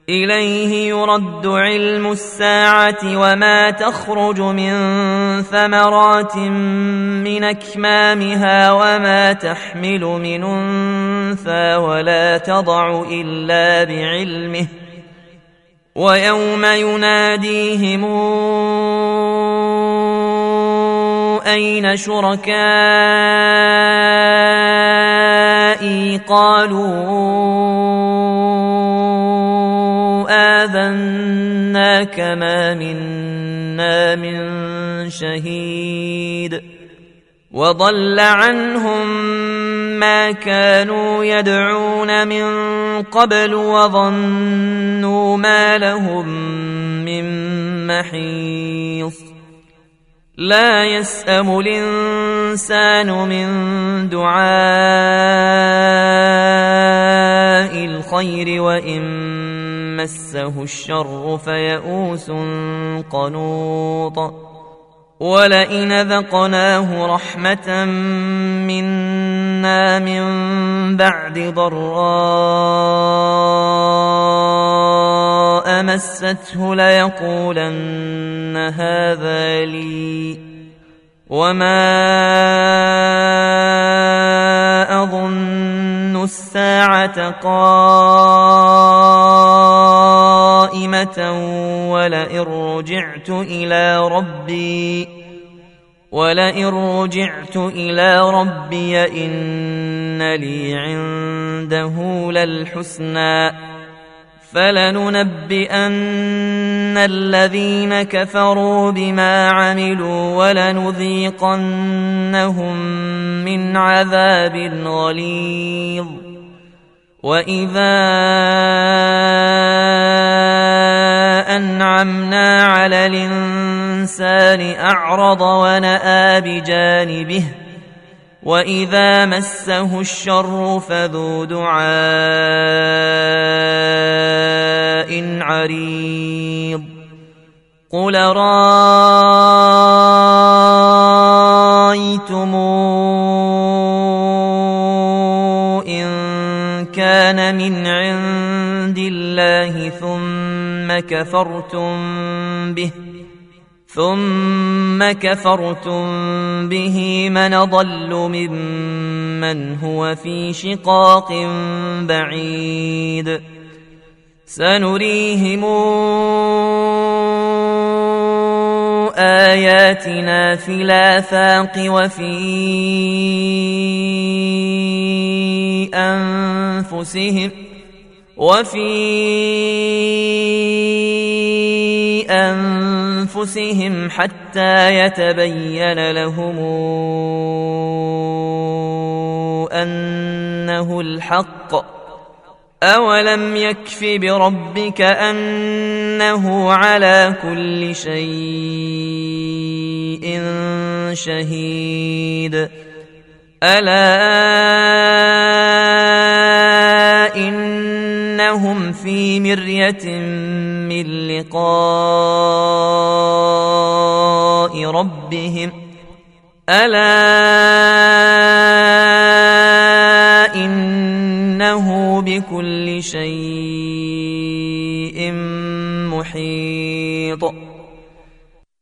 إليه يرد علم الساعة وما تخرج من ثمرات من أكمامها وما تحمل من أنثى ولا تضع إلا بعلمه ويوم يناديهم أين شركائي قالوا آذناك ما منا من شهيد وضل عنهم ما كانوا يدعون من قبل وظنوا ما لهم من محيص لا يسأم الإنسان من دعاء الخير وإن مسه الشر فيئوس قنوط ولئن ذقناه رحمة منا من بعد ضراء مسته ليقولن هذا لي وما أظن الساعة قائمة ولئن رجعت إلى ربي إن لي عنده للحسنى فلننبئن الذين كفروا بما عملوا ولنذيقنهم من عذاب غليظ وإذا أنعمنا على الإنسان أعرض ونأى بجانبه وإذا مسه الشر فذو دعاء عريض قل رأيتم إن كان من عند الله ثم كفرتم به من ضل ممن هو في شقاق بعيد سنريهم آياتنا في الآفاق وفي أنفسهم حتى يتبين لهم أنه الحق أولم يكف بربك أنه على كل شيء شهيد ألا إنهم في مرية من لقاء ربهم ألا إنه بكل شيء محيط